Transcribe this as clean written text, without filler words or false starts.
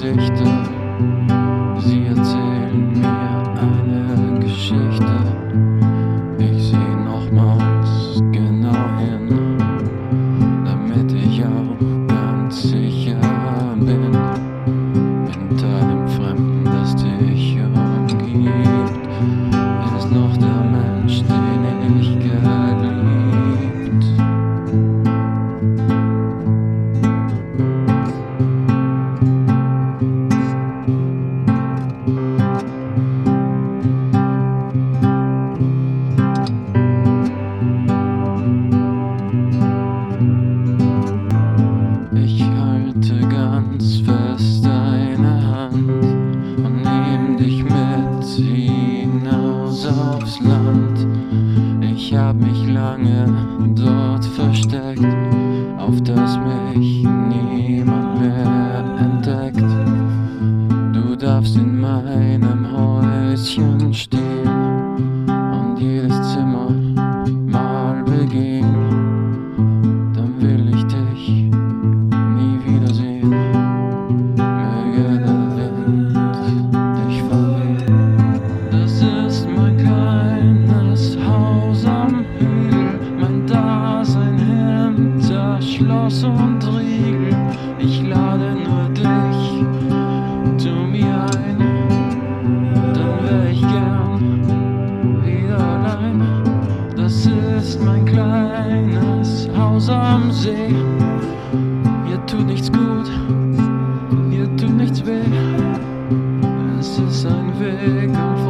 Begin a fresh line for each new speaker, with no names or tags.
Gesichter, sie erzählen mir eine Geschichte. Ich sehe nochmals genau hin, damit ich auch ganz sicher bin, hinter dem Fremden, das dich umgibt, ist noch der Mensch, den ich geliebt. Ich halte ganz fest deine Hand und nehm dich mit hinaus aufs Land. Ich hab mich lange dort versteckt, auf dass mich niemand mehr entdeckt. Du darfst in meinem Häuschen stehen und jedes Zimmer mal begehen, dann will ich dich nie wiedersehen. Möge der Wind dich verwehen. Das ist mein kleines Haus am Hügel, mein Dasein hinter Schloss und Riegel. Ich lade nur dich zu mir ein, dann wär ich gern wieder allein. Das ist mein kleines Haus am See. Hier tut nichts gut, hier tut nichts weh. Es ist ein Weg auf